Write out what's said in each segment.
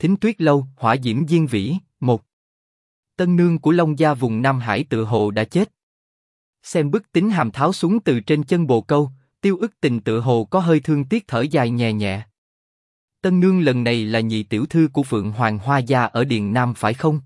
Thính Tuyết Lâu, Hỏa Diễm Diên Vĩ, 1. Tân nương của Long gia vùng Nam Hải tự hồ đã chết. Xem bức Tín Hàm tháo súng từ trên chân bồ câu, Tiêu Ức Tình tự hồ có hơi thương tiếc thở dài nhẹ nhẹ. Tân nương lần này là nhị tiểu thư của Phượng Hoàng Hoa gia ở Điền Nam phải không?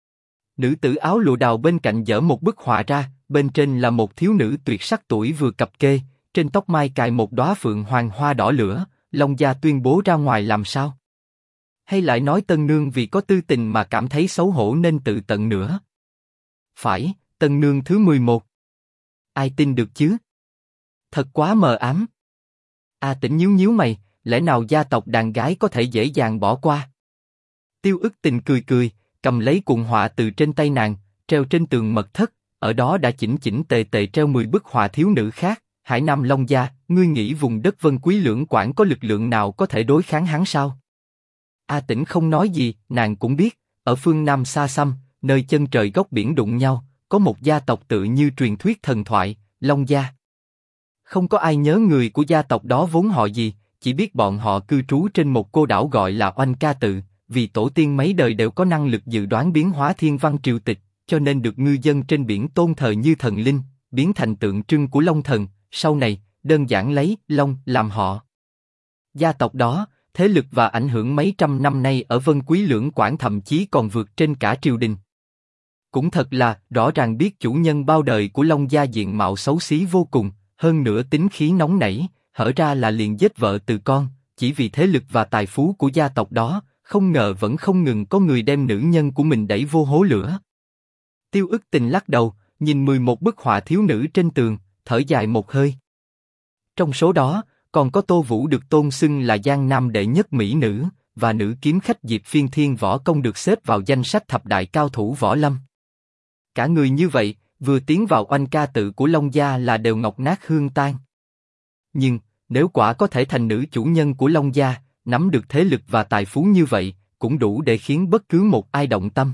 Nữ tử áo lụa đào bên cạnh dở một bức họa ra, bên trên là một thiếu nữ tuyệt sắc tuổi vừa cập kê, trên tóc mai cài một đóa Phượng Hoàng hoa đỏ lửa. Long gia tuyên bố ra ngoài làm sao? Hay lại nói tân nương vì có tư tình mà cảm thấy xấu hổ nên tự tận nữa? Phải, tân nương thứ 11. Ai tin được chứ? Thật quá mờ ám. A Tĩnh nhíu nhíu mày, lẽ nào gia tộc đàn gái có thể dễ dàng bỏ qua? Tiêu Ức Tình cười cười, cầm lấy cuộn họa từ trên tay nàng, treo trên tường mật thất, ở đó đã chỉnh chỉnh tề tề treo 10 bức họa thiếu nữ khác. Hải Nam Long gia, ngươi nghĩ vùng đất Vân Quý Lưỡng Quảng có lực lượng nào có thể đối kháng hắn sao? A Tĩnh không nói gì, nàng cũng biết, ở phương Nam xa xăm, nơi chân trời góc biển đụng nhau, có một gia tộc tự như truyền thuyết thần thoại, Long gia. Không có ai nhớ người của gia tộc đó vốn họ gì, chỉ biết bọn họ cư trú trên một cô đảo gọi là Oanh Ca Tự, vì tổ tiên mấy đời đều có năng lực dự đoán biến hóa thiên văn triều tịch, cho nên được ngư dân trên biển tôn thờ như thần linh, biến thành tượng trưng của Long Thần. Sau này, đơn giản lấy Long làm họ. Gia tộc đó, thế lực và ảnh hưởng mấy trăm năm nay ở Vân Quý Lưỡng Quảng thậm chí còn vượt trên cả triều đình. Cũng thật là, rõ ràng biết chủ nhân bao đời của Long gia diện mạo xấu xí vô cùng, hơn nữa tính khí nóng nảy, hở ra là liền giết vợ từ con, chỉ vì thế lực và tài phú của gia tộc đó, không ngờ vẫn không ngừng có người đem nữ nhân của mình đẩy vô hố lửa. Tiêu Ức Tình lắc đầu, nhìn 11 bức họa thiếu nữ trên tường, thở dài một hơi. Trong số đó, còn có Tô Vũ được tôn xưng là Giang Nam đệ nhất mỹ nữ, và nữ kiếm khách Diệp Phiên Thiên võ công được xếp vào danh sách thập đại cao thủ võ lâm. Cả người như vậy, vừa tiến vào Oanh Ca Tự của Long gia là đều ngọc nát hương tan. Nhưng, nếu quả có thể thành nữ chủ nhân của Long gia, nắm được thế lực và tài phú như vậy, cũng đủ để khiến bất cứ một ai động tâm.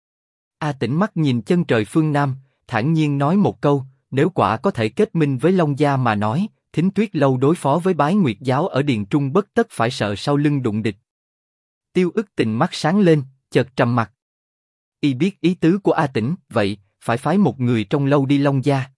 A Tĩnh mắt nhìn chân trời phương Nam, thản nhiên nói một câu, nếu quả có thể kết minh với Long gia mà nói, Thính Tuyết Lâu đối phó với Bái Nguyệt giáo ở Điền Trung bất tất phải sợ sau lưng đụng địch. Tiêu Ức Tình mắt sáng lên, chợt trầm mặt. Y biết ý tứ của A Tĩnh, vậy phải phái một người trong lâu đi Long gia.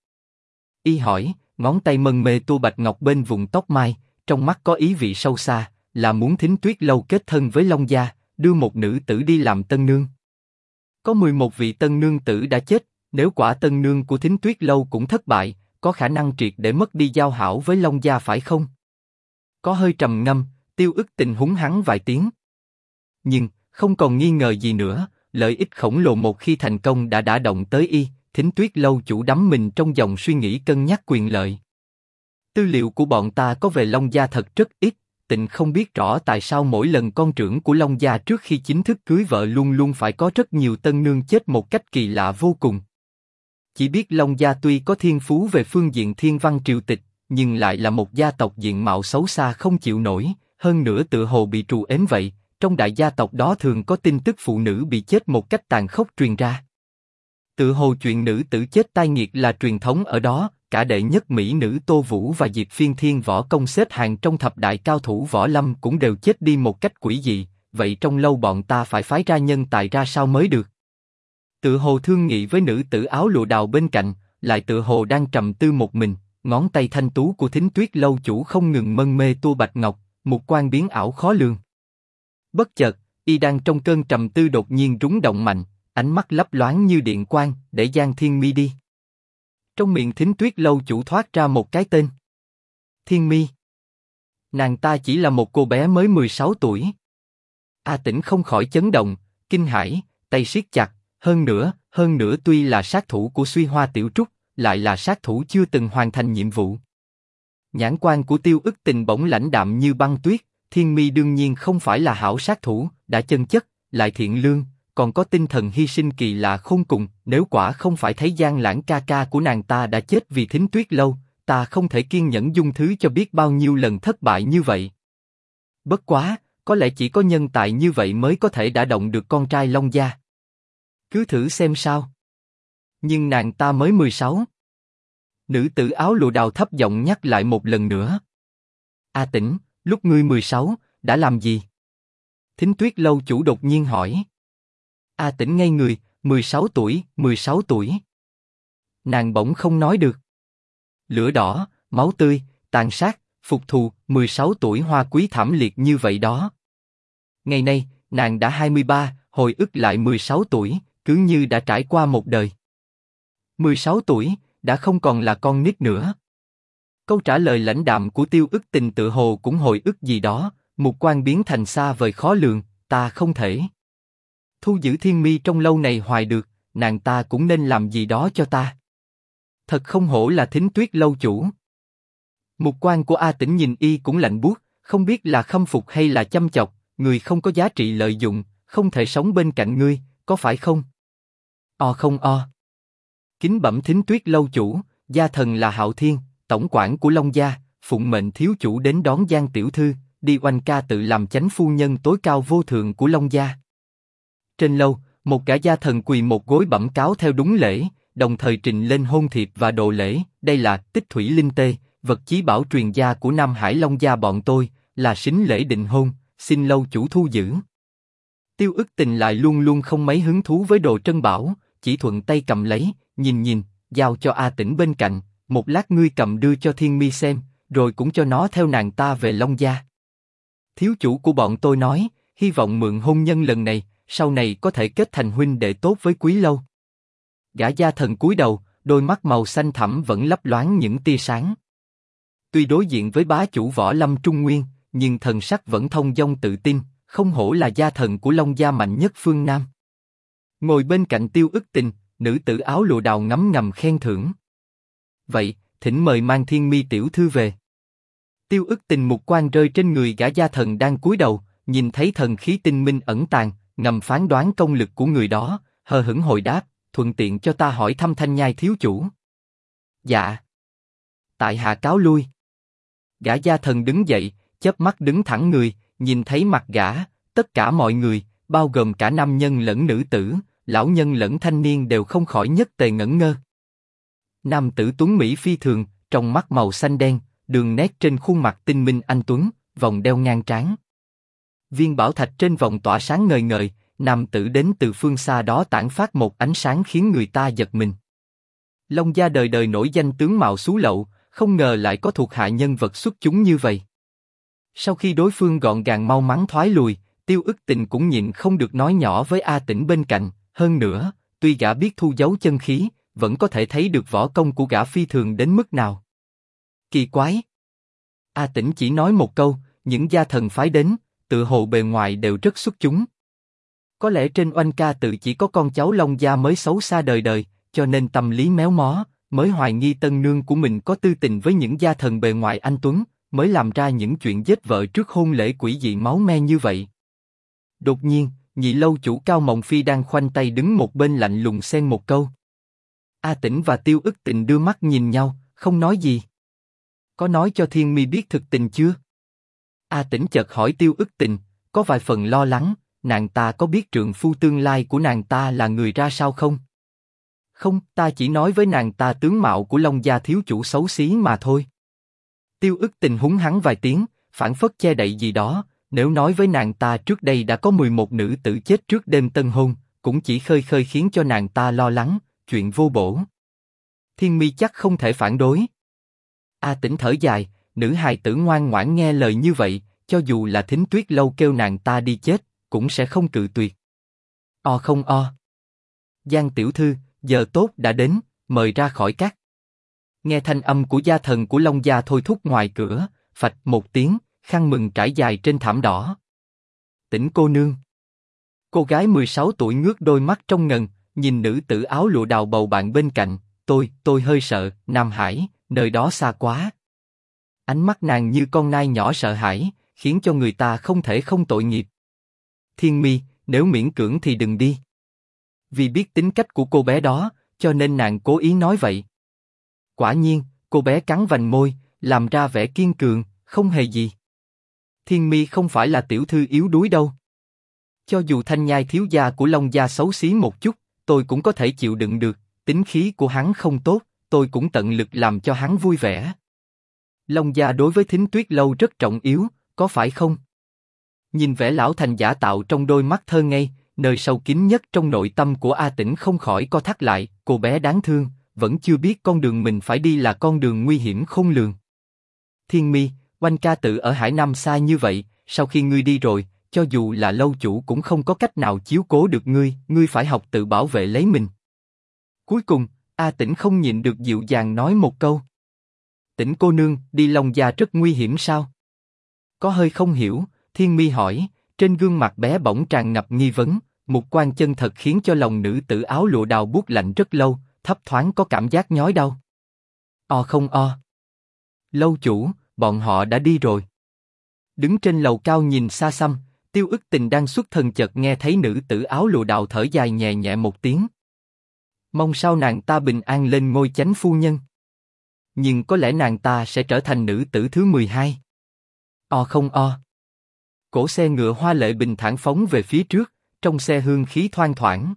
Y hỏi, ngón tay mân mê tua bạch ngọc bên vùng tóc mai, trong mắt có ý vị sâu xa, là muốn Thính Tuyết Lâu kết thân với Long gia, đưa một nữ tử đi làm tân nương. Có 11 vị tân nương tử đã chết, nếu quả tân nương của Thính Tuyết Lâu cũng thất bại, có khả năng triệt để mất đi giao hảo với Long gia phải không? Có hơi trầm ngâm, Tiêu Ức Tình húng hắn vài tiếng. Nhưng, không còn nghi ngờ gì nữa, lợi ích khổng lồ một khi thành công đã đả động tới y, Thính Tuyết Lâu chủ đắm mình trong dòng suy nghĩ cân nhắc quyền lợi. Tư liệu của bọn ta có về Long gia thật rất ít, Tình không biết rõ tại sao mỗi lần con trưởng của Long gia trước khi chính thức cưới vợ luôn luôn phải có rất nhiều tân nương chết một cách kỳ lạ vô cùng. Chỉ biết Long gia tuy có thiên phú về phương diện thiên văn triều tịch, nhưng lại là một gia tộc diện mạo xấu xa không chịu nổi, hơn nữa tựa hồ bị trù ếm vậy. Trong đại gia tộc đó thường có tin tức phụ nữ bị chết một cách tàn khốc truyền ra. Tựa hồ chuyện nữ tử chết tai nghiệt là truyền thống ở đó, cả đệ nhất mỹ nữ Tô Vũ và Diệp Phiên Thiên võ công xếp hàng trong thập đại cao thủ võ lâm cũng đều chết đi một cách quỷ dị, vậy trong lâu bọn ta phải phái ra nhân tài ra sao mới được? Tựa hồ thương nghị với nữ tử áo lụa đào bên cạnh, lại tựa hồ đang trầm tư một mình, ngón tay thanh tú của Thính Tuyết Lâu chủ không ngừng mân mê tua bạch ngọc, một quan biến ảo khó lường. Bất chợt, y đang trong cơn trầm tư đột nhiên rúng động mạnh, ánh mắt lấp loáng như điện quang, để Giang Thiên Mi đi. Trong miệng Thính Tuyết Lâu chủ thoát ra một cái tên. Thiên Mi. Nàng ta chỉ là một cô bé mới 16 tuổi. A Tĩnh không khỏi chấn động, kinh hãi, tay siết chặt, hơn nữa tuy là sát thủ của Suy Hoa Tiểu Trúc, lại là sát thủ chưa từng hoàn thành nhiệm vụ. Nhãn quan của Tiêu Ức Tình bỗng lãnh đạm như băng tuyết. Thiên Mi đương nhiên không phải là hảo sát thủ, đã chân chất, lại thiện lương, còn có tinh thần hy sinh kỳ lạ khôn cùng. Nếu quả không phải thấy Giang Lãng ca ca của nàng ta đã chết vì Thính Tuyết Lâu, ta không thể kiên nhẫn dung thứ cho biết bao nhiêu lần thất bại như vậy. Bất quá, có lẽ chỉ có nhân tài như vậy mới có thể đả động được con trai Long gia. Cứ thử xem sao. Nhưng nàng ta mới 16. Nữ tử áo lụa đào thấp giọng nhắc lại một lần nữa. A Tĩnh, lúc ngươi 16, đã làm gì? Thính Tuyết lâu chủ đột nhiên hỏi. A Tĩnh ngây người, 16 tuổi, 16 tuổi. Nàng bỗng không nói được. Lửa đỏ, máu tươi, tàn sát, phục thù, 16 tuổi hoa quý thảm liệt như vậy đó. Ngày nay, nàng đã 23, hồi ức lại 16 tuổi, cứ như đã trải qua một đời. 16 tuổi, đã không còn là con nít nữa. Câu trả lời lãnh đạm của Tiêu Ức Tình tự hồ cũng hồi ức gì đó, mục quang biến thành xa vời khó lường, ta không thể thu giữ Thiên Mi trong lâu này hoài được, nàng ta cũng nên làm gì đó cho ta. Thật không hổ là Thính Tuyết lâu chủ. Mục quang của A Tĩnh nhìn y cũng lạnh buốt, không biết là khâm phục hay là chăm chọc, người không có giá trị lợi dụng, không thể sống bên cạnh ngươi, có phải không? Không o. Kính bẩm Thính Tuyết lâu chủ, gia thần là Hạo Thiên, tổng quản của Long gia, phụng mệnh thiếu chủ đến đón Giang tiểu thư, đi oanh ca tự làm chánh phu nhân tối cao vô thượng của Long gia. Trên lâu, một gã gia thần quỳ một gối bẩm cáo theo đúng lễ, đồng thời trình lên hôn thiệp và đồ lễ. Đây là Tích Thủy Linh Tê, vật chí bảo truyền gia của Nam Hải Long gia bọn tôi, là sính lễ định hôn, xin lâu chủ thu giữ. Tiêu Ức Tình lại luôn luôn không mấy hứng thú với đồ trân bảo, chỉ thuận tay cầm lấy, nhìn, giao cho A Tĩnh bên cạnh. Một lát ngươi cầm đưa cho Thiên Mi xem, rồi cũng cho nó theo nàng ta về Long gia. Thiếu chủ của bọn tôi nói, hy vọng mượn hôn nhân lần này, sau này có thể kết thành huynh đệ tốt với Quý lâu. Gã gia thần cúi đầu, đôi mắt màu xanh thẳm vẫn lấp loáng những tia sáng. Tuy đối diện với bá chủ võ lâm Trung Nguyên, nhưng thần sắc vẫn thông dong tự tin, không hổ là gia thần của Long gia mạnh nhất phương Nam. Ngồi bên cạnh Tiêu Ức Tình, nữ tử áo lụa đào ngấm ngầm khen thưởng. Vậy, thỉnh mời mang Thiên Mi tiểu thư về. Tiêu Ức Tình mục quang rơi trên người gã gia thần đang cúi đầu, nhìn thấy thần khí tinh minh ẩn tàng, ngầm phán đoán công lực của người đó, hờ hững hồi đáp, thuận tiện cho ta hỏi thăm Thanh Nhai thiếu chủ. Dạ. Tại hạ cáo lui. Gã gia thần đứng dậy, chớp mắt đứng thẳng người, nhìn thấy mặt gã, tất cả mọi người, bao gồm cả nam nhân lẫn nữ tử, lão nhân lẫn thanh niên đều không khỏi nhất tề ngẩn ngơ. Nam tử tuấn mỹ phi thường, trong mắt màu xanh đen, đường nét trên khuôn mặt tinh minh anh tuấn, vòng đeo ngang trán. Viên bảo thạch trên vòng tỏa sáng ngời ngời, nam tử đến từ phương xa đó tản phát một ánh sáng khiến người ta giật mình. Long gia đời đời nổi danh tướng mạo xú lậu, không ngờ lại có thuộc hạ nhân vật xuất chúng như vậy. Sau khi đối phương gọn gàng mau mắn thoái lùi, Tiêu Ức Tình cũng nhịn không được nói nhỏ với A Tĩnh bên cạnh. Hơn nữa, tuy gã biết thu giấu chân khí, vẫn có thể thấy được võ công của gã phi thường đến mức nào. Kỳ quái. A Tĩnh chỉ nói một câu, những gia thần phái đến, tự hồ bề ngoài đều rất xuất chúng. Có lẽ trên oanh ca tự chỉ có con cháu Long gia mới xấu xa đời đời, cho nên tâm lý méo mó, mới hoài nghi tân nương của mình có tư tình với những gia thần bề ngoài anh tuấn, mới làm ra những chuyện giết vợ trước hôn lễ quỷ dị máu me như vậy. Đột nhiên, nhị lâu chủ Cao Mộng Phi đang khoanh tay đứng một bên lạnh lùng xen một câu. A Tĩnh và Tiêu Ức Tình đưa mắt nhìn nhau, không nói gì. Có nói cho Thiên Mi biết thực tình chưa? A Tĩnh chợt hỏi Tiêu Ức Tình, có vài phần lo lắng, nàng ta có biết trượng phu tương lai của nàng ta là người ra sao không? Không, ta chỉ nói với nàng ta tướng mạo của Long gia thiếu chủ xấu xí mà thôi. Tiêu Ức Tình húng hắn vài tiếng, phảng phất che đậy gì đó. Nếu nói với nàng ta trước đây đã có 11 nữ tử chết trước đêm tân hôn, cũng chỉ khơi khơi khiến cho nàng ta lo lắng, chuyện vô bổ. Thiên Mi chắc không thể phản đối. A Tĩnh thở dài, nữ hài tử ngoan ngoãn nghe lời như vậy, cho dù là Thính Tuyết lâu kêu nàng ta đi chết, cũng sẽ không cự tuyệt. Không o. Giang tiểu thư, giờ tốt đã đến, mời ra khỏi các. Nghe thanh âm của gia thần của Long gia thôi thúc ngoài cửa, phạch một tiếng, khăn mừng trải dài trên thảm đỏ. Tĩnh cô nương. Cô gái 16 tuổi ngước đôi mắt trong ngần, nhìn nữ tử áo lụa đào bầu bạn bên cạnh. Tôi hơi sợ, Nam Hải, nơi đó xa quá. Ánh mắt nàng như con nai nhỏ sợ hãi, khiến cho người ta không thể không tội nghiệp. Thiên Mi, nếu miễn cưỡng thì đừng đi. Vì biết tính cách của cô bé đó, cho nên nàng cố ý nói vậy. Quả nhiên, cô bé cắn vành môi, làm ra vẻ kiên cường, không hề gì. Thiên Mi không phải là tiểu thư yếu đuối đâu. Cho dù Thanh Nhai thiếu gia của Long gia xấu xí một chút, tôi cũng có thể chịu đựng được. Tính khí của hắn không tốt, tôi cũng tận lực làm cho hắn vui vẻ. Long gia đối với Thính Tuyết lâu rất trọng yếu, có phải không? Nhìn vẻ lão thành giả tạo trong đôi mắt thơ ngây, nơi sâu kín nhất trong nội tâm của A Tĩnh không khỏi co thắt lại, cô bé đáng thương, vẫn chưa biết con đường mình phải đi là con đường nguy hiểm khôn lường. Thiên Mi, Oanh ca tự ở Hải Nam xa như vậy, sau khi ngươi đi rồi, cho dù là lâu chủ cũng không có cách nào chiếu cố được ngươi, ngươi phải học tự bảo vệ lấy mình. Cuối cùng, A Tĩnh không nhịn được dịu dàng nói một câu. Tĩnh cô nương, đi Long Gia rất nguy hiểm sao? Có hơi không hiểu, Thiên Mi hỏi, trên gương mặt bé bỏng tràn ngập nghi vấn, mục quan chân thật khiến cho lòng nữ tử áo lụa đào buốt lạnh rất lâu, thấp thoáng có cảm giác nhói đau. O không o. Lâu chủ, bọn họ đã đi rồi. Đứng trên lầu cao nhìn xa xăm, Tiêu Ức Tình đang xuất thần chợt nghe thấy nữ tử áo lụa đào thở dài nhẹ nhẹ một tiếng. Mong sao nàng ta bình an lên ngôi chánh phu nhân. Nhưng có lẽ nàng ta sẽ trở thành nữ tử thứ 12. O không o. Cổ xe ngựa hoa lệ bình thản phóng về phía trước, trong xe hương khí thoang thoảng.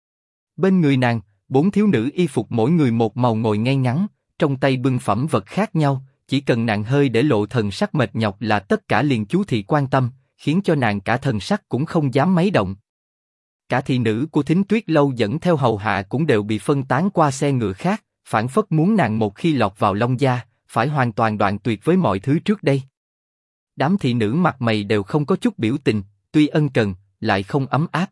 Bên người nàng, 4 thiếu nữ y phục mỗi người một màu ngồi ngay ngắn, trong tay bưng phẩm vật khác nhau, chỉ cần nàng hơi để lộ thần sắc mệt nhọc là tất cả liền chú thị quan tâm, khiến cho nàng cả thần sắc cũng không dám mấy động. Cả thị nữ của Thính Tuyết lâu dẫn theo hầu hạ cũng đều bị phân tán qua xe ngựa khác, phảng phất muốn nàng một khi lọt vào Long Gia, phải hoàn toàn đoạn tuyệt với mọi thứ trước đây. Đám thị nữ mặt mày đều không có chút biểu tình, tuy ân cần, lại không ấm áp.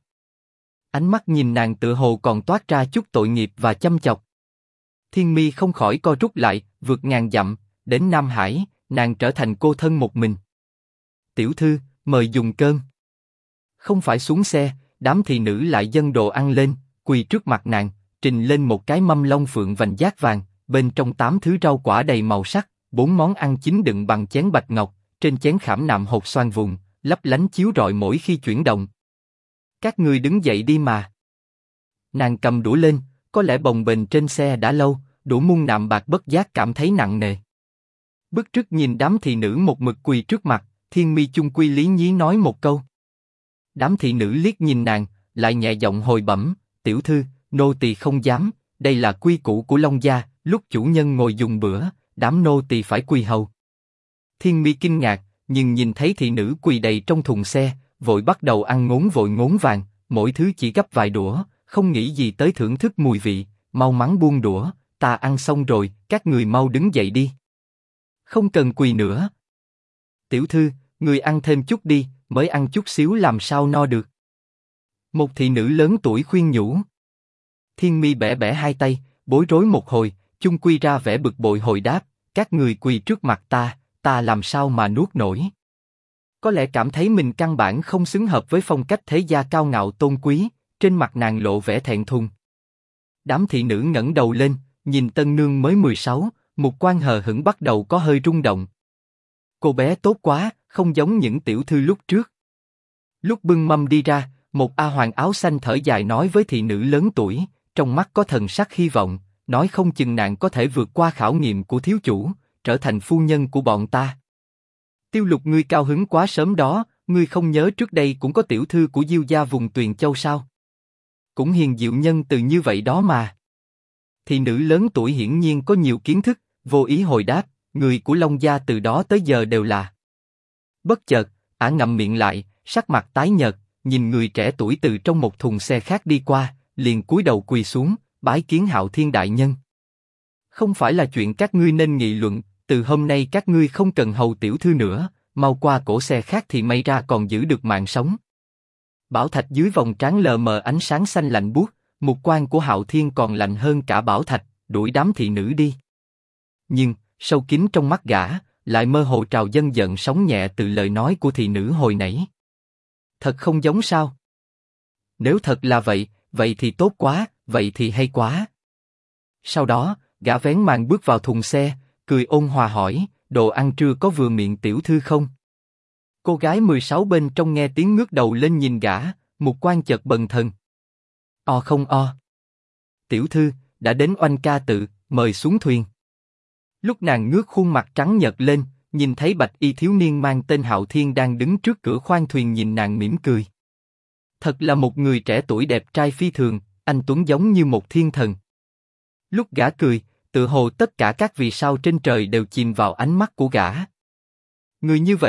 Ánh mắt nhìn nàng tựa hồ còn toát ra chút tội nghiệp và chăm chọc. Thiên Mi không khỏi co rút lại, vượt ngàn dặm, đến Nam Hải, nàng trở thành cô thân một mình. Tiểu thư, mời dùng cơm. Không phải xuống xe, đám thị nữ lại dâng đồ ăn lên, quỳ trước mặt nàng, trình lên một cái mâm long phượng vành giác vàng, bên trong 8 thứ rau quả đầy màu sắc, 4 món ăn chính đựng bằng chén bạch ngọc, trên chén khảm nạm hột xoan vụn, lấp lánh chiếu rọi mỗi khi chuyển động. Các ngươi đứng dậy đi mà. Nàng cầm đũa lên, có lẽ bồng bềnh trên xe đã lâu, đũa muôn nạm bạc bất giác cảm thấy nặng nề. Bức trước nhìn đám thị nữ một mực quỳ trước mặt, Thiên Mi chung quy lý nhí nói một câu. Đám thị nữ liếc nhìn nàng, lại nhẹ giọng hồi bẩm, tiểu thư, nô tỳ không dám, đây là quy củ của Long Gia, lúc chủ nhân ngồi dùng bữa, đám nô tỳ phải quỳ hầu. Thiên Mi kinh ngạc, nhưng nhìn thấy thị nữ quỳ đầy trong thùng xe, vội bắt đầu ăn ngốn vội ngốn vàng, mỗi thứ chỉ gấp vài đũa, không nghĩ gì tới thưởng thức mùi vị, mau mắn buông đũa, ta ăn xong rồi, các người mau đứng dậy đi. Không cần quỳ nữa. Tiểu thư, người ăn thêm chút đi, mới ăn chút xíu làm sao no được. Một thị nữ lớn tuổi khuyên nhủ. Thiên Mi bẻ bẻ hai tay, bối rối một hồi, chung quy ra vẻ bực bội hồi đáp, các người quỳ trước mặt ta làm sao mà nuốt nổi. Có lẽ cảm thấy mình căn bản không xứng hợp với phong cách thế gia cao ngạo tôn quý, trên mặt nàng lộ vẻ thẹn thùng. Đám thị nữ ngẩng đầu lên, nhìn tân nương mới 16, mục quan hờ hững bắt đầu có hơi rung động. Cô bé tốt quá, không giống những tiểu thư lúc trước. Lúc bưng mâm đi ra, một A Hoàng áo xanh thở dài nói với thị nữ lớn tuổi, trong mắt có thần sắc hy vọng, nói không chừng nàng có thể vượt qua khảo nghiệm của thiếu chủ, trở thành phu nhân của bọn ta. Tiêu Lục, ngươi cao hứng quá sớm đó, ngươi không nhớ trước đây cũng có tiểu thư của Diêu gia vùng Tuyền Châu sao? Cũng hiền diệu nhân từ như vậy đó mà. Thị nữ lớn tuổi hiển nhiên có nhiều kiến thức, vô ý hồi đáp, người của Long Gia từ đó tới giờ đều là. Bất chợt, ả ngậm miệng lại, sắc mặt tái nhợt, nhìn người trẻ tuổi từ trong một thùng xe khác đi qua, liền cúi đầu quỳ xuống, bái kiến Hạo Thiên đại nhân. Không phải là chuyện các ngươi nên nghị luận, từ hôm nay các ngươi không cần hầu tiểu thư nữa, mau qua cổ xe khác thì may ra còn giữ được mạng sống. Bảo thạch dưới vòng trán lờ mờ ánh sáng xanh lạnh buốt, mục quan của Hạo Thiên còn lạnh hơn cả bảo thạch, đuổi đám thị nữ đi. Nhưng sâu kín trong mắt gã lại mơ hồ trào dâng giận sóng nhẹ từ lời nói của thị nữ hồi nãy. Thật không giống sao? Nếu thật là vậy, vậy thì tốt quá, vậy thì hay quá. Sau đó, gã vén màn bước vào thùng xe, cười ôn hòa hỏi, đồ ăn trưa có vừa miệng tiểu thư không? Cô gái 16 bên trong nghe tiếng ngước đầu lên nhìn gã, mục quan chợt bần thần. O không o. Tiểu thư, đã đến Oanh ca tự, mời xuống thuyền. Lúc nàng ngước khuôn mặt trắng nhợt lên, nhìn thấy bạch y thiếu niên mang tên Hạo Thiên đang đứng trước cửa khoang thuyền nhìn nàng mỉm cười. Thật là một người trẻ tuổi đẹp trai phi thường, anh tuấn giống như một thiên thần. Lúc gã cười, tự hồ tất cả các vì sao trên trời đều chìm vào ánh mắt của gã. Người như vậy,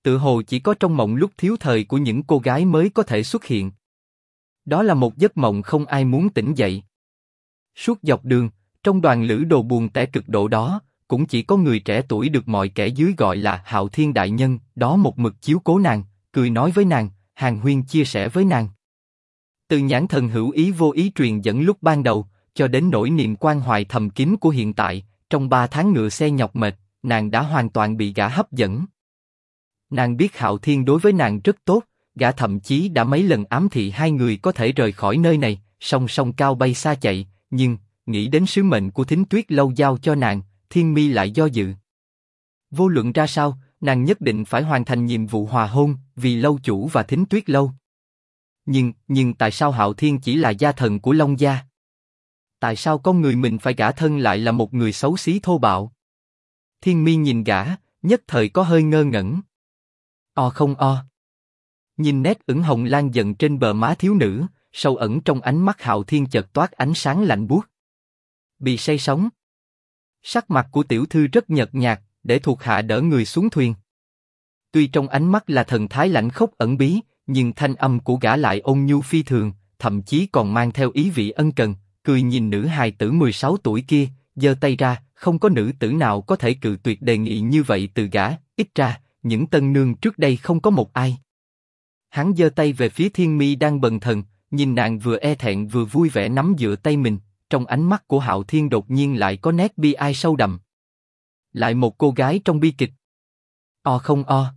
tự hồ chỉ có trong mộng lúc thiếu thời của những cô gái mới có thể xuất hiện. Đó là một giấc mộng không ai muốn tỉnh dậy. Suốt dọc đường, trong đoàn lữ đồ buồn tẻ cực độ đó, cũng chỉ có người trẻ tuổi được mọi kẻ dưới gọi là Hạo Thiên đại nhân, đó một mực chiếu cố nàng, cười nói với nàng, hàn huyên chia sẻ với nàng. Từ nhãn thần hữu ý vô ý truyền dẫn lúc ban đầu, cho đến nỗi niềm quan hoài thầm kín của hiện tại, trong 3 tháng ngựa xe nhọc mệt, nàng đã hoàn toàn bị gã hấp dẫn. Nàng biết Hạo Thiên đối với nàng rất tốt, gã thậm chí đã mấy lần ám thị hai người có thể rời khỏi nơi này, song song cao bay xa chạy, nhưng, nghĩ đến sứ mệnh của Thính Tuyết Lâu giao cho nàng, Thiên Mi lại do dự. Vô luận ra sao, nàng nhất định phải hoàn thành nhiệm vụ hòa hôn, vì lâu chủ và Thính Tuyết Lâu. Nhưng tại sao Hạo Thiên chỉ là gia thần của Long gia? Tại sao con người mình phải gả thân lại là một người xấu xí thô bạo? Thiên Mi nhìn gã, nhất thời có hơi ngơ ngẩn. Không o. Nhìn nét ửng hồng lan dần trên bờ má thiếu nữ, sâu ẩn trong ánh mắt Hạo Thiên chợt toát ánh sáng lạnh buốt. Bị say sóng. Sắc mặt của tiểu thư rất nhợt nhạt, để thuộc hạ đỡ người xuống thuyền. Tuy trong ánh mắt là thần thái lạnh khốc ẩn bí, nhưng thanh âm của gã lại ôn nhu phi thường, thậm chí còn mang theo ý vị ân cần, cười nhìn nữ hài tử 16 tuổi kia, giơ tay ra, không có nữ tử nào có thể cự tuyệt đề nghị như vậy từ gã, ít ra, những tân nương trước đây không có một ai. Hắn giơ tay về phía Thiên Mi đang bần thần, nhìn nàng vừa e thẹn vừa vui vẻ nắm dựa tay mình, trong ánh mắt của Hạo Thiên đột nhiên lại có nét bi ai sâu đậm. Lại một cô gái trong bi kịch. Không o.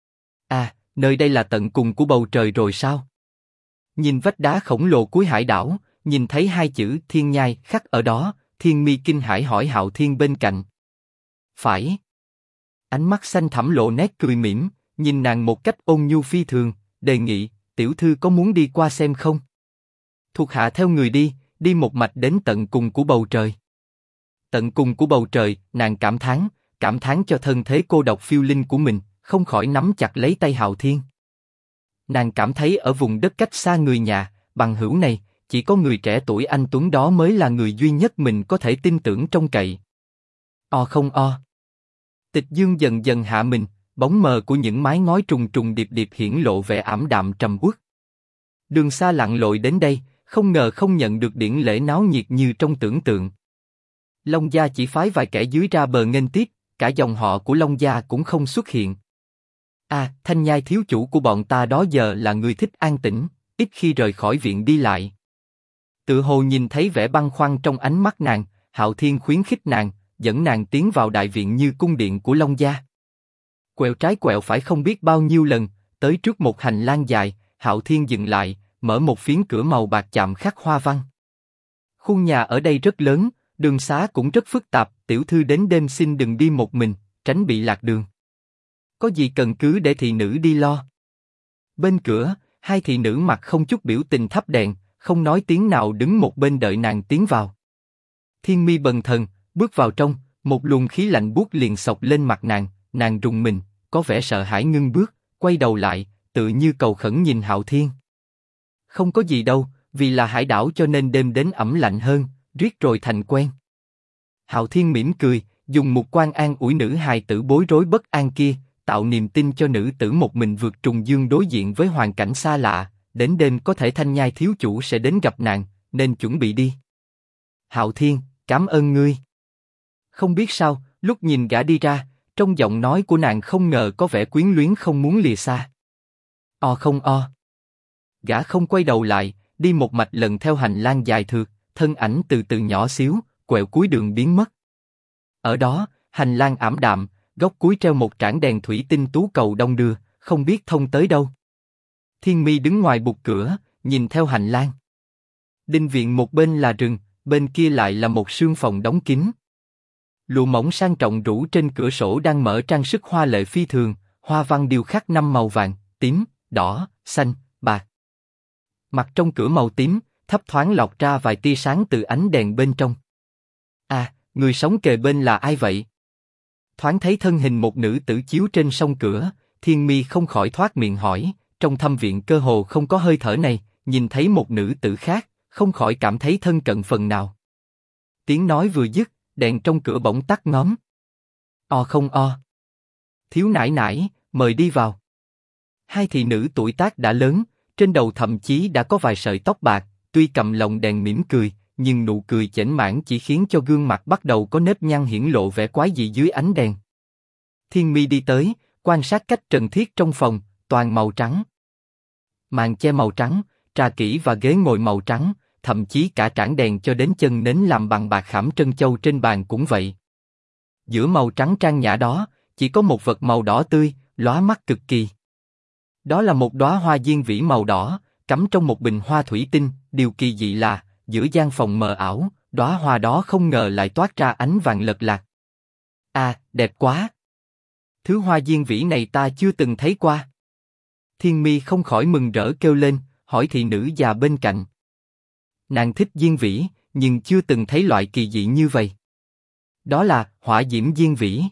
Nơi đây là tận cùng của bầu trời rồi sao? Nhìn vách đá khổng lồ cuối hải đảo, nhìn thấy hai chữ Thiên Nhai khắc ở đó, Thiên Mi kinh hãi hỏi Hạo Thiên bên cạnh. Phải. Ánh mắt xanh thẳm lộ nét cười mỉm, nhìn nàng một cách ôn nhu phi thường, đề nghị, tiểu thư có muốn đi qua xem không? Thuộc hạ theo người đi một mạch đến tận cùng của bầu trời. Tận cùng của bầu trời, nàng cảm thán cho thân thế cô độc phiêu linh của mình, không khỏi nắm chặt lấy tay Hạo Thiên. Nàng cảm thấy ở vùng đất cách xa người nhà, bằng hữu này, chỉ có người trẻ tuổi anh tuấn đó mới là người duy nhất mình có thể tin tưởng trông cậy. Không o. Tịch dương dần dần hạ mình, bóng mờ của những mái ngói trùng trùng điệp điệp hiển lộ vẻ ảm đạm trầm uất. Đường xa lặn lội đến đây, không ngờ không nhận được điển lễ náo nhiệt như trong tưởng tượng. Long gia chỉ phái vài kẻ dưới ra bờ nghênh tiếp, cả dòng họ của Long gia cũng không xuất hiện. Thanh Nhai thiếu chủ của bọn ta đó giờ là người thích an tĩnh, ít khi rời khỏi viện đi lại. Tự hồ nhìn thấy vẻ băn khoăn trong ánh mắt nàng, Hạo Thiên khuyến khích nàng, dẫn nàng tiến vào đại viện như cung điện của Long gia. Quẹo trái quẹo phải không biết bao nhiêu lần, tới trước một hành lang dài, Hạo Thiên dừng lại, mở một phiến cửa màu bạc chạm khắc hoa văn. Khuôn nhà ở đây rất lớn, đường xá cũng rất phức tạp, tiểu thư đến đêm xin đừng đi một mình, tránh bị lạc đường. Có gì cần cứ để thị nữ đi lo. Bên cửa, hai thị nữ mặt không chút biểu tình thắp đèn, không nói tiếng nào đứng một bên đợi nàng tiến vào. Thiên Mi bần thần, bước vào trong, một luồng khí lạnh buốt liền xộc lên mặt nàng rùng mình, có vẻ sợ hãi ngưng bước, quay đầu lại, tự như cầu khẩn nhìn Hạo Thiên. Không có gì đâu, vì là hải đảo cho nên đêm đến ẩm lạnh hơn, riết rồi thành quen. Hạo Thiên mỉm cười, dùng mục quan an ủi nữ hài tử bối rối bất an kia, tạo niềm tin cho nữ tử một mình vượt trùng dương đối diện với hoàn cảnh xa lạ, đến đêm có thể Thanh Nhai thiếu chủ sẽ đến gặp nàng, nên chuẩn bị đi. Hạo Thiên, cảm ơn ngươi. Không biết sao, lúc nhìn gã đi ra, trong giọng nói của nàng không ngờ có vẻ quyến luyến không muốn lìa xa. Không o. Gã không quay đầu lại, đi một mạch lần theo hành lang dài thượt, thân ảnh từ từ nhỏ xíu, quẹo cuối đường biến mất. Ở đó, hành lang ảm đạm, góc cuối treo một trảng đèn thủy tinh tú cầu đông đưa, không biết thông tới đâu. Thiên Mi đứng ngoài bục cửa, nhìn theo hành lang. Đinh viện một bên là rừng, bên kia lại là một sương phòng đóng kín. Lụa mỏng sang trọng rủ trên cửa sổ đang mở trang sức hoa lệ phi thường, hoa văn điêu khắc 5 màu vàng, tím, đỏ, xanh, bạc. Mặt trong cửa màu tím, thấp thoáng lọt ra vài tia sáng từ ánh đèn bên trong. Người sống kề bên là ai vậy? Thoáng thấy thân hình một nữ tử chiếu trên song cửa, Thiên Mi không khỏi thoát miệng hỏi, trong thâm viện cơ hồ không có hơi thở này, nhìn thấy một nữ tử khác, không khỏi cảm thấy thân cận phần nào. Tiếng nói vừa dứt, đèn trong cửa bỗng tắt ngóm. Không o. Thiếu nãi nãi, mời đi vào. Hai thị nữ tuổi tác đã lớn, trên đầu thậm chí đã có vài sợi tóc bạc, tuy cầm lồng đèn mỉm cười, nhưng nụ cười chểnh mãn chỉ khiến cho gương mặt bắt đầu có nếp nhăn hiển lộ vẻ quái dị dưới ánh đèn. Thiên Mi đi tới, quan sát cách trần thiết trong phòng, toàn màu trắng. Màn che màu trắng, trà kỹ và ghế ngồi màu trắng, thậm chí cả trảng đèn cho đến chân nến làm bằng bạc khảm trân châu trên bàn cũng vậy. Giữa màu trắng trang nhã đó, chỉ có một vật màu đỏ tươi, lóa mắt cực kỳ. Đó là một đóa hoa diên vĩ màu đỏ, cắm trong một bình hoa thủy tinh. Điều kỳ dị là, giữa gian phòng mờ ảo, đóa hoa đó không ngờ lại toát ra ánh vàng lật lạc. À, đẹp quá! Thứ hoa diên vĩ này ta chưa từng thấy qua. Thiên Mi không khỏi mừng rỡ kêu lên, hỏi thị nữ già bên cạnh. Nàng thích diên vĩ, nhưng chưa từng thấy loại kỳ dị như vậy. Đó là hỏa diễm diên vĩ.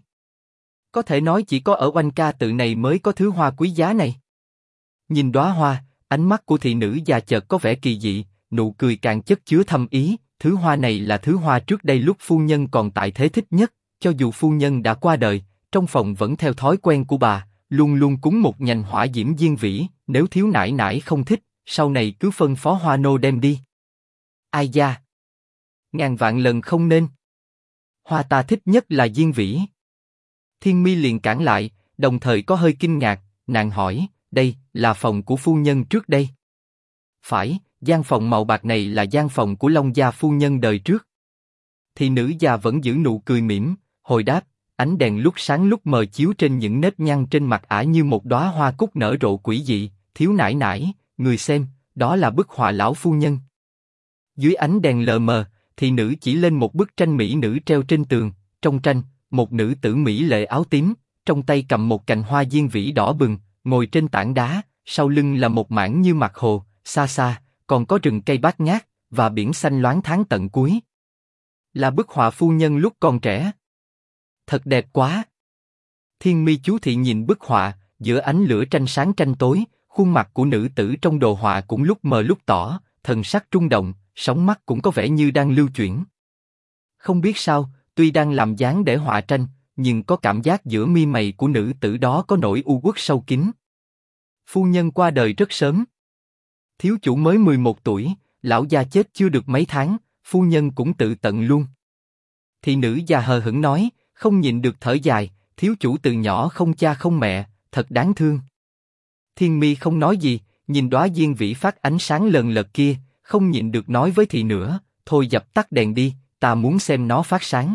Có thể nói chỉ có ở Oanh Ca tự này mới có thứ hoa quý giá này. Nhìn đóa hoa, ánh mắt của thị nữ già chợt có vẻ kỳ dị, nụ cười càng chất chứa thâm ý. Thứ hoa này là thứ hoa trước đây lúc phu nhân còn tại thế thích nhất, cho dù phu nhân đã qua đời, trong phòng vẫn theo thói quen của bà, luôn luôn cúng một nhành hỏa diễm diên vĩ. Nếu thiếu nãi nãi không thích, sau này cứ phân phó hoa nô đem đi. Ai da? Ngàn vạn lần không nên. Hoa ta thích nhất là diên vĩ. Thiên Mi liền cản lại, đồng thời có hơi kinh ngạc, nàng hỏi, đây là phòng của phu nhân trước đây? Phải, gian phòng màu bạc này là gian phòng của Long gia phu nhân đời trước. Thị nữ già vẫn giữ nụ cười mỉm, hồi đáp, ánh đèn lúc sáng lúc mờ chiếu trên những nếp nhăn trên mặt ả như một đóa hoa cúc nở rộ quỷ dị. Thiếu nãi nãi, người xem, đó là bức họa lão phu nhân. Dưới ánh đèn lờ mờ, thị nữ chỉ lên một bức tranh mỹ nữ treo trên tường. Trong tranh, một nữ tử mỹ lệ áo tím, trong tay cầm một cành hoa diên vĩ đỏ bừng, ngồi trên tảng đá, sau lưng là một mảng như mặt hồ, xa xa còn có rừng cây bát ngát và biển xanh loáng tháng tận cuối. Là bức họa phu nhân lúc còn trẻ. Thật đẹp quá. Thiên Mi chú thị nhìn bức họa, giữa ánh lửa tranh sáng tranh tối, khuôn mặt của nữ tử trong đồ họa cũng lúc mờ lúc tỏ, thần sắc trung động, sóng mắt cũng có vẻ như đang lưu chuyển. Không biết sao, tuy đang làm dáng để họa tranh, nhưng có cảm giác giữa mi mày của nữ tử đó có nỗi u uất sâu kín. Phu nhân qua đời rất sớm. Thiếu chủ mới 11 tuổi, lão gia chết chưa được mấy tháng, phu nhân cũng tự tận luôn. Thị nữ già hờ hững nói, không nhịn được thở dài, thiếu chủ từ nhỏ không cha không mẹ, thật đáng thương. Thiên Mi không nói gì, nhìn đóa diên vĩ phát ánh sáng lờn lật kia, không nhịn được nói với thị nữa, thôi dập tắt đèn đi, ta muốn xem nó phát sáng.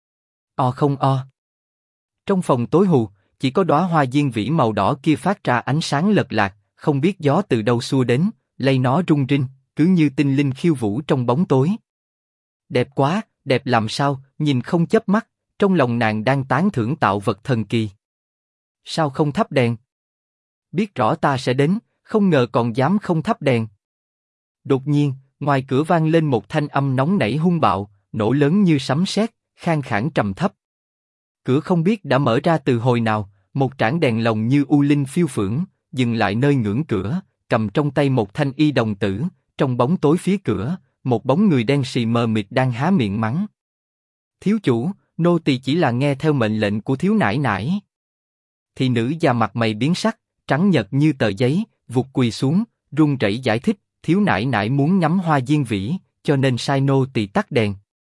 O không o. Trong phòng tối hù, chỉ có đóa hoa diên vĩ màu đỏ kia phát ra ánh sáng lật lạc, không biết gió từ đâu xua đến, lay nó rung rinh, cứ như tinh linh khiêu vũ trong bóng tối. Đẹp quá, đẹp làm sao, nhìn không chớp mắt, trong lòng nàng đang tán thưởng tạo vật thần kỳ. Sao không thắp đèn? Biết rõ ta sẽ đến, không ngờ còn dám không thắp đèn. Đột nhiên, ngoài cửa vang lên một thanh âm nóng nảy hung bạo, nổ lớn như sấm sét, khan khản trầm thấp. Cửa không biết đã mở ra từ hồi nào, một trảng đèn lồng như u linh phiêu phưởng, dừng lại nơi ngưỡng cửa, cầm trong tay một thanh y đồng tử, trong bóng tối phía cửa, một bóng người đen sì mờ mịt đang há miệng mắng. Thiếu chủ, nô tỳ chỉ là nghe theo mệnh lệnh của thiếu nãi nãi. Thị nữ già mặt mày biến sắc, trắng nhợt như tờ giấy, vụt quỳ xuống, run rẩy giải thích, thiếu nãi nãi muốn ngắm hoa diên vĩ, cho nên sai nô tỳ tắt đèn.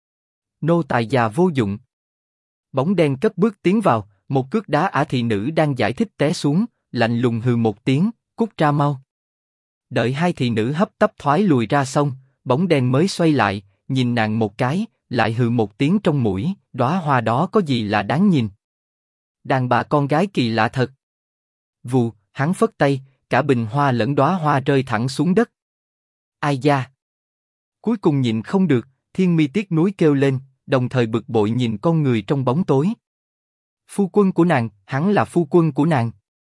Nô tài già vô dụng. Bóng đen cất bước tiến vào, một cước đá ả thị nữ đang giải thích té xuống, lạnh lùng hừ một tiếng, cút ra mau. Đợi hai thị nữ hấp tấp thoái lùi ra xong, bóng đen mới xoay lại, nhìn nàng một cái, lại hừ một tiếng trong mũi, đóa hoa đó có gì là đáng nhìn. Đàn bà con gái kỳ lạ thật. Vù, hắn phất tay, cả bình hoa lẫn đóa hoa rơi thẳng xuống đất. Ai da. Cuối cùng nhịn không được, Thiên Mi tiếc nuối kêu lên, đồng thời bực bội nhìn con người trong bóng tối. Phu quân của nàng, hắn là phu quân của nàng.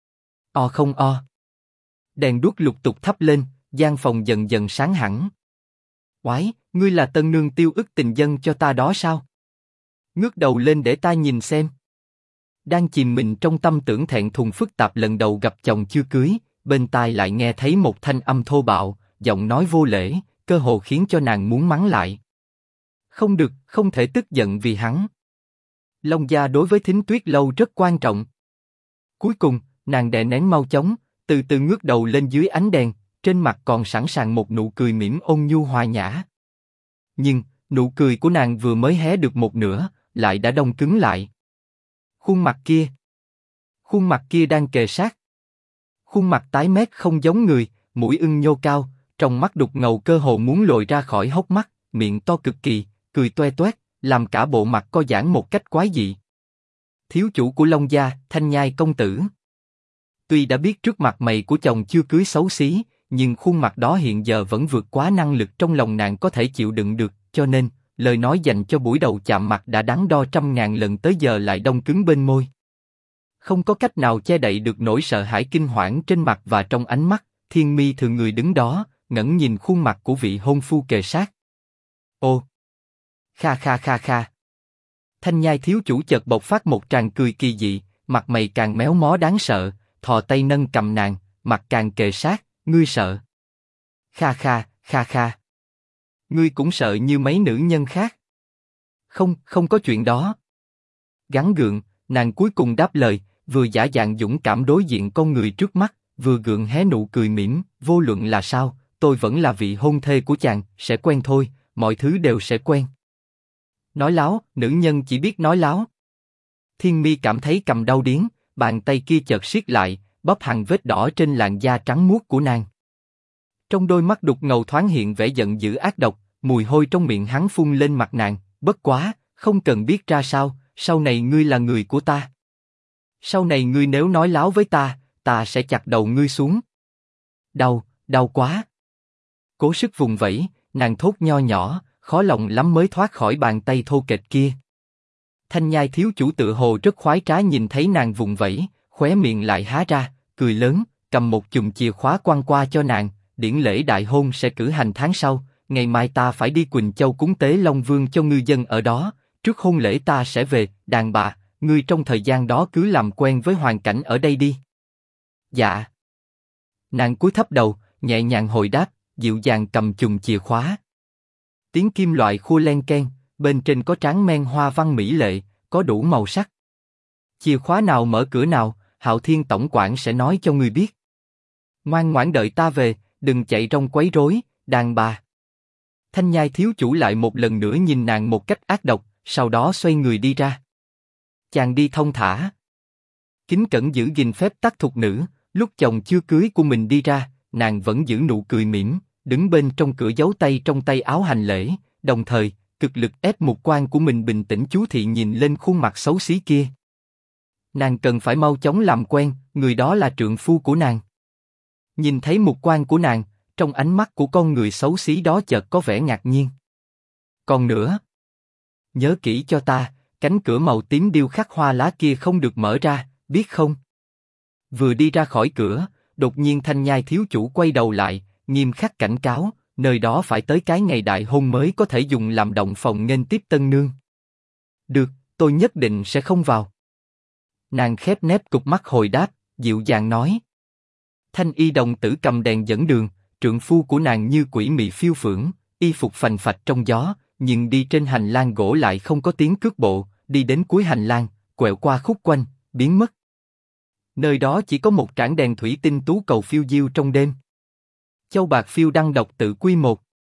O không o. Đèn đuốc lục tục thắp lên, gian phòng dần dần sáng hẳn. Oái, ngươi là tân nương Tiêu Ức Tình dâng cho ta đó sao? Ngước đầu lên để ta nhìn xem. Đang chìm mình trong tâm tưởng thẹn thùng phức tạp lần đầu gặp chồng chưa cưới, bên tai lại nghe thấy một thanh âm thô bạo, giọng nói vô lễ, cơ hồ khiến cho nàng muốn mắng lại. Không được, không thể tức giận vì hắn. Long gia đối với Thính Tuyết lâu rất quan trọng. Cuối cùng, nàng đè nén mau chóng, từ từ ngước đầu lên dưới ánh đèn, trên mặt còn sẵn sàng một nụ cười mỉm ôn nhu hòa nhã. Nhưng, nụ cười của nàng vừa mới hé được một nửa, lại đã đông cứng lại. Khuôn mặt kia đang kề sát. Khuôn mặt tái mét không giống người, mũi ưng nhô cao, trong mắt đục ngầu cơ hồ muốn lồi ra khỏi hốc mắt, miệng to cực kỳ, cười toe toét, làm cả bộ mặt co giãn một cách quái dị. Thiếu chủ của Long gia, Thanh Nhai công tử. Tuy đã biết trước mặt mày của chồng chưa cưới xấu xí, nhưng khuôn mặt đó hiện giờ vẫn vượt quá năng lực trong lòng nàng có thể chịu đựng được, cho nên, lời nói dành cho buổi đầu chạm mặt đã đắn đo 100.000 lần tới giờ lại đông cứng bên môi. Không có cách nào che đậy được nỗi sợ hãi kinh hoảng trên mặt và trong ánh mắt, Thiên Mi Thường người đứng đó, ngẩng nhìn khuôn mặt của vị hôn phu kề sát. Ô! Kha kha kha kha! Thanh Nhai thiếu chủ chợt bộc phát một tràng cười kỳ dị, mặt mày càng méo mó đáng sợ, thò tay nâng cầm nàng, mặt càng kề sát, ngươi sợ? Kha kha, kha kha! Ngươi cũng sợ như mấy nữ nhân khác? Không, không có chuyện đó. Gắng gượng, nàng cuối cùng đáp lời, vừa giả dạng dũng cảm đối diện con người trước mắt, vừa gượng hé nụ cười mỉm, vô luận là sao, tôi vẫn là vị hôn thê của chàng, sẽ quen thôi, mọi thứ đều sẽ quen. Nói láo, nữ nhân chỉ biết nói láo. Thiên Mi cảm thấy cầm đau điếng, bàn tay kia chợt siết lại, bóp hằn vết đỏ trên làn da trắng muốt của nàng. Trong đôi mắt đục ngầu thoáng hiện vẻ giận dữ ác độc, mùi hôi trong miệng hắn phun lên mặt nàng, bất quá, không cần biết ra sao, sau này ngươi là người của ta. Sau này ngươi nếu nói láo với ta, ta sẽ chặt đầu ngươi xuống. Đau, đau quá. Cố sức vùng vẫy, nàng thốt nho nhỏ, khó lòng lắm mới thoát khỏi bàn tay thô kệch kia. Thanh Nhai thiếu chủ tự hồ rất khoái trá nhìn thấy nàng vùng vẫy, khóe miệng lại há ra, cười lớn, cầm một chùm chìa khóa quăng qua cho nàng. Điển lễ đại hôn sẽ cử hành tháng sau, ngày mai ta phải đi Quỳnh Châu cúng tế Long Vương cho ngư dân ở đó. Trước hôn lễ ta sẽ về, đàn bà, ngươi trong thời gian đó cứ làm quen với hoàn cảnh ở đây đi. Dạ. Nàng cúi thấp đầu, nhẹ nhàng hồi đáp, dịu dàng cầm chùm chìa khóa. Tiếng kim loại khua len keng, bên trên có tráng men hoa văn mỹ lệ, có đủ màu sắc. Chìa khóa nào mở cửa nào, Hạo Thiên tổng quản sẽ nói cho ngươi biết. Ngoan ngoãn đợi ta về, đừng chạy rong quấy rối, đàn bà. Thanh Nhai thiếu chủ lại một lần nữa nhìn nàng một cách ác độc, sau đó xoay người đi ra. Chàng đi thông thả. Kính cẩn giữ gìn phép tắc thục nữ, lúc chồng chưa cưới của mình đi ra, nàng vẫn giữ nụ cười mỉm, đứng bên trong cửa giấu tay trong tay áo hành lễ, đồng thời, cực lực ép mục quan của mình bình tĩnh chú thị nhìn lên khuôn mặt xấu xí kia. Nàng cần phải mau chóng làm quen, người đó là trượng phu của nàng. Nhìn thấy mục quan của nàng, trong ánh mắt của con người xấu xí đó chợt có vẻ ngạc nhiên. Còn nữa, nhớ kỹ cho ta, cánh cửa màu tím điêu khắc hoa lá kia không được mở ra, biết không? Vừa đi ra khỏi cửa, đột nhiên Thanh Nhai thiếu chủ quay đầu lại, nghiêm khắc cảnh cáo, nơi đó phải tới cái ngày đại hôn mới có thể dùng làm động phòng nghênh tiếp tân nương. Được, tôi nhất định sẽ không vào. Nàng khép nép cụp mắt hồi đáp, dịu dàng nói. Thanh y đồng tử cầm đèn dẫn đường, trượng phu của nàng như quỷ mị phiêu phưởng, y phục phành phạch trong gió, nhưng đi trên hành lang gỗ lại không có tiếng cước bộ, đi đến cuối hành lang, quẹo qua khúc quanh, biến mất. Nơi đó chỉ có một trảng đèn thủy tinh tú cầu phiêu diêu trong đêm. Châu bạc phiêu đăng độc tự quy một.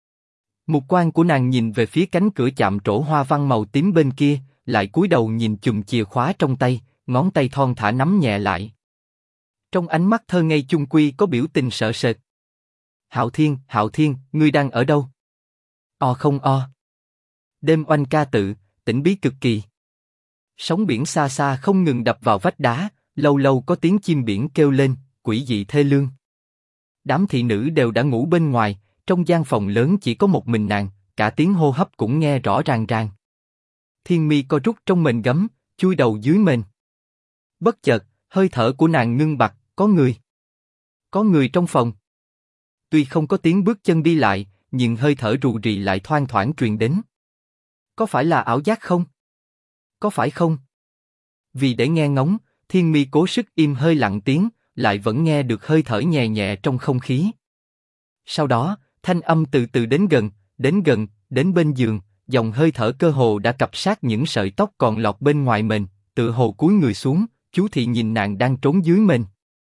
Mục quan của nàng nhìn về phía cánh cửa chạm trổ hoa văn màu tím bên kia, lại cúi đầu nhìn chùm chìa khóa trong tay, ngón tay thon thả nắm nhẹ lại. Trong ánh mắt thơ ngây chung quy có biểu tình sợ sệt. Hạo Thiên, ngươi đang ở đâu? O không o. Đêm oanh ca tự, tĩnh bí cực kỳ. Sóng biển xa xa không ngừng đập vào vách đá, lâu lâu có tiếng chim biển kêu lên, quỷ dị thê lương. Đám thị nữ đều đã ngủ bên ngoài, trong gian phòng lớn chỉ có một mình nàng, cả tiếng hô hấp cũng nghe rõ ràng ràng. Thiên Mi co rút trong mền gấm, chui đầu dưới mền. Bất chợt, hơi thở của nàng ngưng bặt, có người. Có người trong phòng. Tuy không có tiếng bước chân đi lại, nhưng hơi thở rù rì lại thoang thoảng truyền đến. Có phải là ảo giác không? Có phải không? Vì để nghe ngóng, Thiên Mi cố sức im hơi lặng tiếng, lại vẫn nghe được hơi thở nhẹ nhẹ trong không khí. Sau đó, thanh âm từ từ đến gần, đến bên giường, dòng hơi thở cơ hồ đã cập sát những sợi tóc còn lọt bên ngoài mền, tựa hồ cúi người xuống, chú thị nhìn nàng đang trốn dưới mền.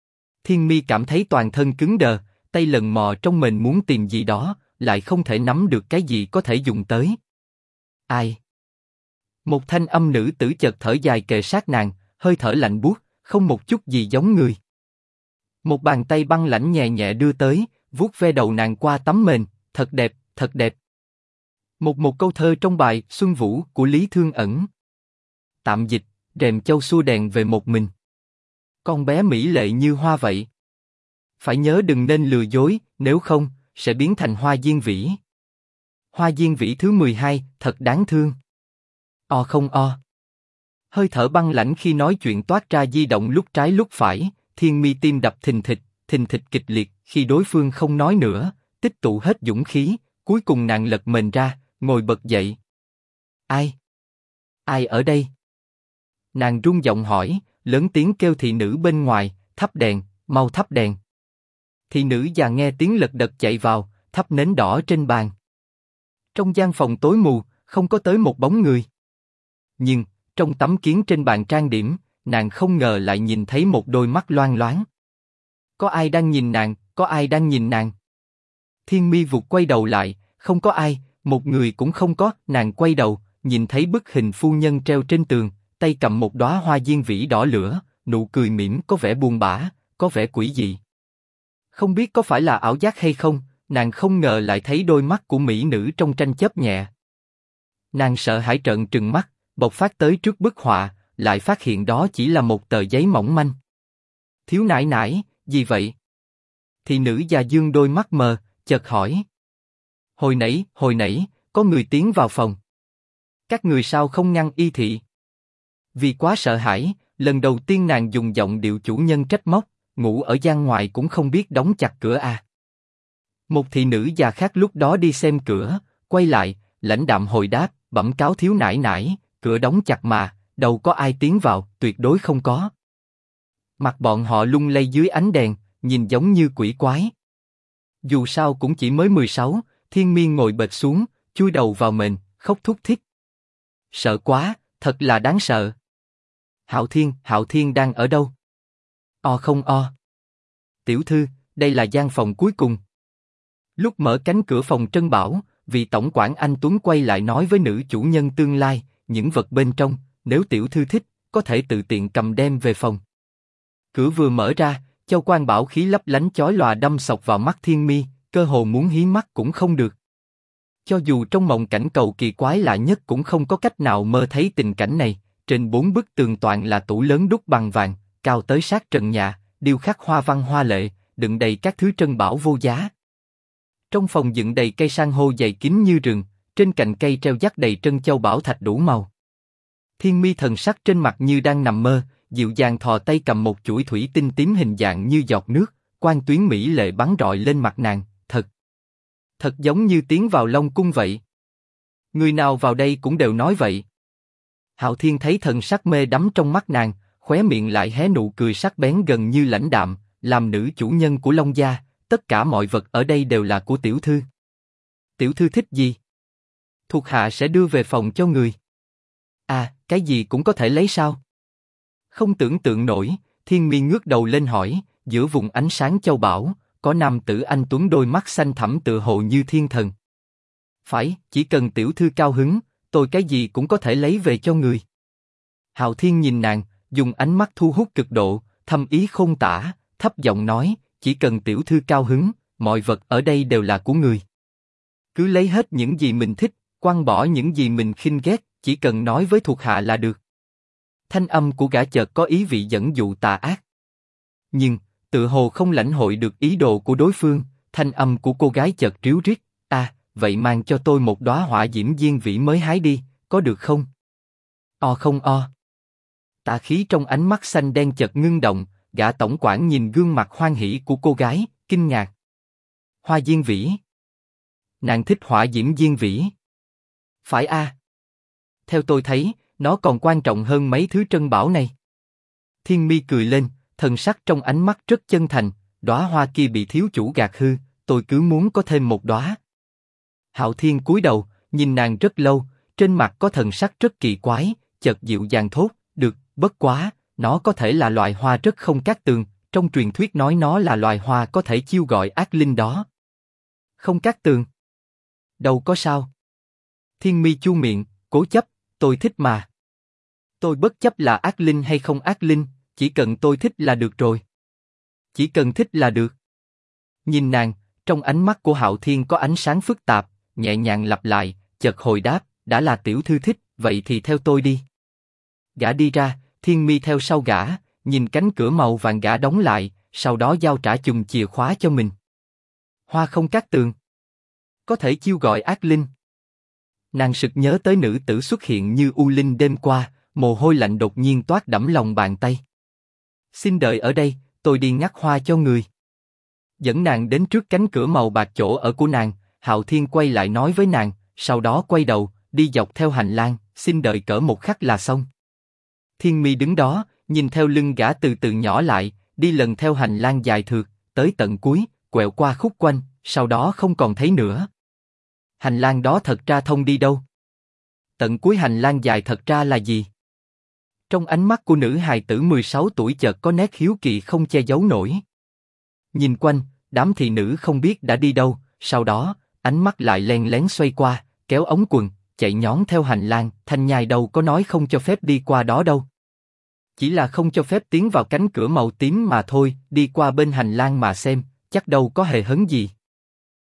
Thiên Mi cảm thấy toàn thân cứng đờ, tay lần mò trong mình muốn tìm gì đó, lại không thể nắm được cái gì có thể dùng tới. Ai? Một thanh âm nữ tử chợt thở dài kề sát nàng, hơi thở lạnh buốt, không một chút gì giống người. Một bàn tay băng lãnh nhẹ nhẹ đưa tới, vuốt ve đầu nàng qua tấm mền, thật đẹp, thật đẹp. Một câu thơ trong bài Xuân Vũ của Lý Thương Ẩn. Tạm dịch, rèm châu xua đèn về một mình. Con bé mỹ lệ như hoa vậy. Phải nhớ đừng nên lừa dối, nếu không, sẽ biến thành Hoa Diên Vĩ. Hoa Diên Vĩ thứ 12, thật đáng thương. O không o. Hơi thở băng lãnh khi nói chuyện toát ra di động lúc trái lúc phải, Thiên Mi tim đập thình thịch kịch liệt khi đối phương không nói nữa, tích tụ hết dũng khí, cuối cùng nàng lật mình ra, ngồi bật dậy. Ai? Ai ở đây? Nàng run giọng hỏi, lớn tiếng kêu thị nữ bên ngoài, thắp đèn, mau thắp đèn. Thị nữ già nghe tiếng lật đật chạy vào, thắp nến đỏ trên bàn. Trong gian phòng tối mù, không có tới một bóng người. Nhưng, trong tấm kiến trên bàn trang điểm, nàng không ngờ lại nhìn thấy một đôi mắt loang loáng. Có ai đang nhìn nàng, có ai đang nhìn nàng. Thiên Mi vụt quay đầu lại, không có ai, một người cũng không có. Nàng quay đầu, nhìn thấy bức hình phu nhân treo trên tường, tay cầm một đóa hoa diên vĩ đỏ lửa, nụ cười mỉm có vẻ buồn bã, có vẻ quỷ dị. Không biết có phải là ảo giác hay không, nàng không ngờ lại thấy đôi mắt của mỹ nữ trong tranh chớp nhẹ. Nàng sợ hãi trợn trừng mắt, bộc phát tới trước bức họa, lại phát hiện đó chỉ là một tờ giấy mỏng manh. Thiếu nãi nãi, gì vậy? Thị nữ già dương đôi mắt mờ, chợt hỏi. Hồi nãy, có người tiến vào phòng. Các người sao không ngăn y thị? Vì quá sợ hãi, lần đầu tiên nàng dùng giọng điệu chủ nhân trách móc, ngủ ở gian ngoài cũng không biết đóng chặt cửa à. Một thị nữ già khác lúc đó đi xem cửa, quay lại, lãnh đạm hồi đáp, bẩm cáo thiếu nãi nãi, cửa đóng chặt mà, đâu có ai tiến vào, tuyệt đối không có. Mặt bọn họ lung lay dưới ánh đèn, nhìn giống như quỷ quái. Dù sao cũng chỉ mới 16, Thiên Mi ngồi bệt xuống, chui đầu vào mền, khóc thút thít. Sợ quá, thật là đáng sợ. Hạo Thiên đang ở đâu? O không o. Tiểu thư, đây là gian phòng cuối cùng. Lúc mở cánh cửa phòng Trân Bảo, vị tổng quản anh Tuấn quay lại nói với nữ chủ nhân tương lai, những vật bên trong, nếu tiểu thư thích, có thể tự tiện cầm đem về phòng. Cửa vừa mở ra, châu quan bảo khí lấp lánh chói lòa đâm sộc vào mắt Thiên Mi, cơ hồ muốn hí mắt cũng không được. Cho dù trong mộng cảnh cầu kỳ quái lạ nhất cũng không có cách nào mơ thấy tình cảnh này. Trên 4 bức tường toàn là tủ lớn đúc bằng vàng, cao tới sát trần nhà, điêu khắc hoa văn hoa lệ, đựng đầy các thứ trân bảo vô giá. Trong phòng dựng đầy cây san hô dày kín như rừng, trên cành cây treo dắt đầy trân châu bảo thạch đủ màu. Thiên Mi thần sắc trên mặt như đang nằm mơ, dịu dàng thò tay cầm một chuỗi thủy tinh tím hình dạng như giọt nước, quang tuyến mỹ lệ bắn rọi lên mặt nàng, thật giống như tiến vào Long cung vậy. Người nào vào đây cũng đều nói vậy. Hạo Thiên thấy thần sắc mê đắm trong mắt nàng, khóe miệng lại hé nụ cười sắc bén gần như lãnh đạm, làm nữ chủ nhân của Long gia, tất cả mọi vật ở đây đều là của tiểu thư. Tiểu thư thích gì? Thuộc hạ sẽ đưa về phòng cho người. À, cái gì cũng có thể lấy sao? Không tưởng tượng nổi, Thiên Mi ngước đầu lên hỏi, giữa vùng ánh sáng châu bảo, có nam tử anh tuấn đôi mắt xanh thẳm tựa hồ như thiên thần. Phải, chỉ cần tiểu thư cao hứng, tôi cái gì cũng có thể lấy về cho người. Hạo Thiên nhìn nàng, dùng ánh mắt thu hút cực độ, thâm ý khôn tả, thấp giọng nói, chỉ cần tiểu thư cao hứng, mọi vật ở đây đều là của người. Cứ lấy hết những gì mình thích, quăng bỏ những gì mình khinh ghét, chỉ cần nói với thuộc hạ là được. Thanh âm của gã chợt có ý vị dẫn dụ tà ác. Nhưng, tự hồ không lãnh hội được ý đồ của đối phương, thanh âm của cô gái chợt ríu rít, vậy mang cho tôi một đóa hỏa diễm diên vĩ mới hái đi, có được không? O không o. Tà khí trong ánh mắt xanh đen chợt ngưng động, gã tổng quản nhìn gương mặt hoan hỉ của cô gái, kinh ngạc. Hoa diên vĩ. Nàng thích hỏa diễm diên vĩ. Phải a. Theo tôi thấy, nó còn quan trọng hơn mấy thứ trân bảo này. Thiên Mi cười lên, thần sắc trong ánh mắt rất chân thành, đóa hoa kia bị thiếu chủ gạt hư, tôi cứ muốn có thêm một đóa. Hạo Thiên cúi đầu, nhìn nàng rất lâu, trên mặt có thần sắc rất kỳ quái, chợt dịu dàng thốt, được, bất quá, nó có thể là loại hoa rất không cát tường, trong truyền thuyết nói nó là loài hoa có thể chiêu gọi ác linh đó. Không Cát Tường. Đâu có sao. Thiên Mi chu miệng, cố chấp, tôi thích mà. Tôi bất chấp là ác linh hay không ác linh, chỉ cần tôi thích là được rồi. Chỉ cần thích là được. Nhìn nàng, trong ánh mắt của Hạo Thiên có ánh sáng phức tạp, nhẹ nhàng lặp lại, chợt hồi đáp, đã là tiểu thư thích, vậy thì theo tôi đi. Gã đi ra, Thiên Mi theo sau gã, nhìn cánh cửa màu vàng gã đóng lại, sau đó giao trả chùm chìa khóa cho mình. Hoa không Cát Tường. Có thể chiêu gọi ác linh. Nàng sực nhớ tới nữ tử xuất hiện như u linh đêm qua, mồ hôi lạnh đột nhiên toát đẫm lòng bàn tay. Xin đợi ở đây, tôi đi ngắt hoa cho người. Dẫn nàng đến trước cánh cửa màu bạc chỗ ở của nàng, Hạo Thiên quay lại nói với nàng, sau đó quay đầu, đi dọc theo hành lang, xin đợi cỡ một khắc là xong. Thiên Mi đứng đó, nhìn theo lưng gã từ từ nhỏ lại, đi lần theo hành lang dài thượt, tới tận cuối, quẹo qua khúc quanh, sau đó không còn thấy nữa. Hành lang đó thật ra thông đi đâu? Tận cuối hành lang dài thật ra là gì? Trong ánh mắt của nữ hài tử 16 tuổi chợt có nét hiếu kỳ không che giấu nổi. Nhìn quanh, đám thị nữ không biết đã đi đâu, sau đó, ánh mắt lại len lén xoay qua, kéo ống quần, chạy nhón theo hành lang, Thanh Nhai đâu có nói không cho phép đi qua đó đâu. Chỉ là không cho phép tiến vào cánh cửa màu tím mà thôi, đi qua bên hành lang mà xem, chắc đâu có hề hấn gì.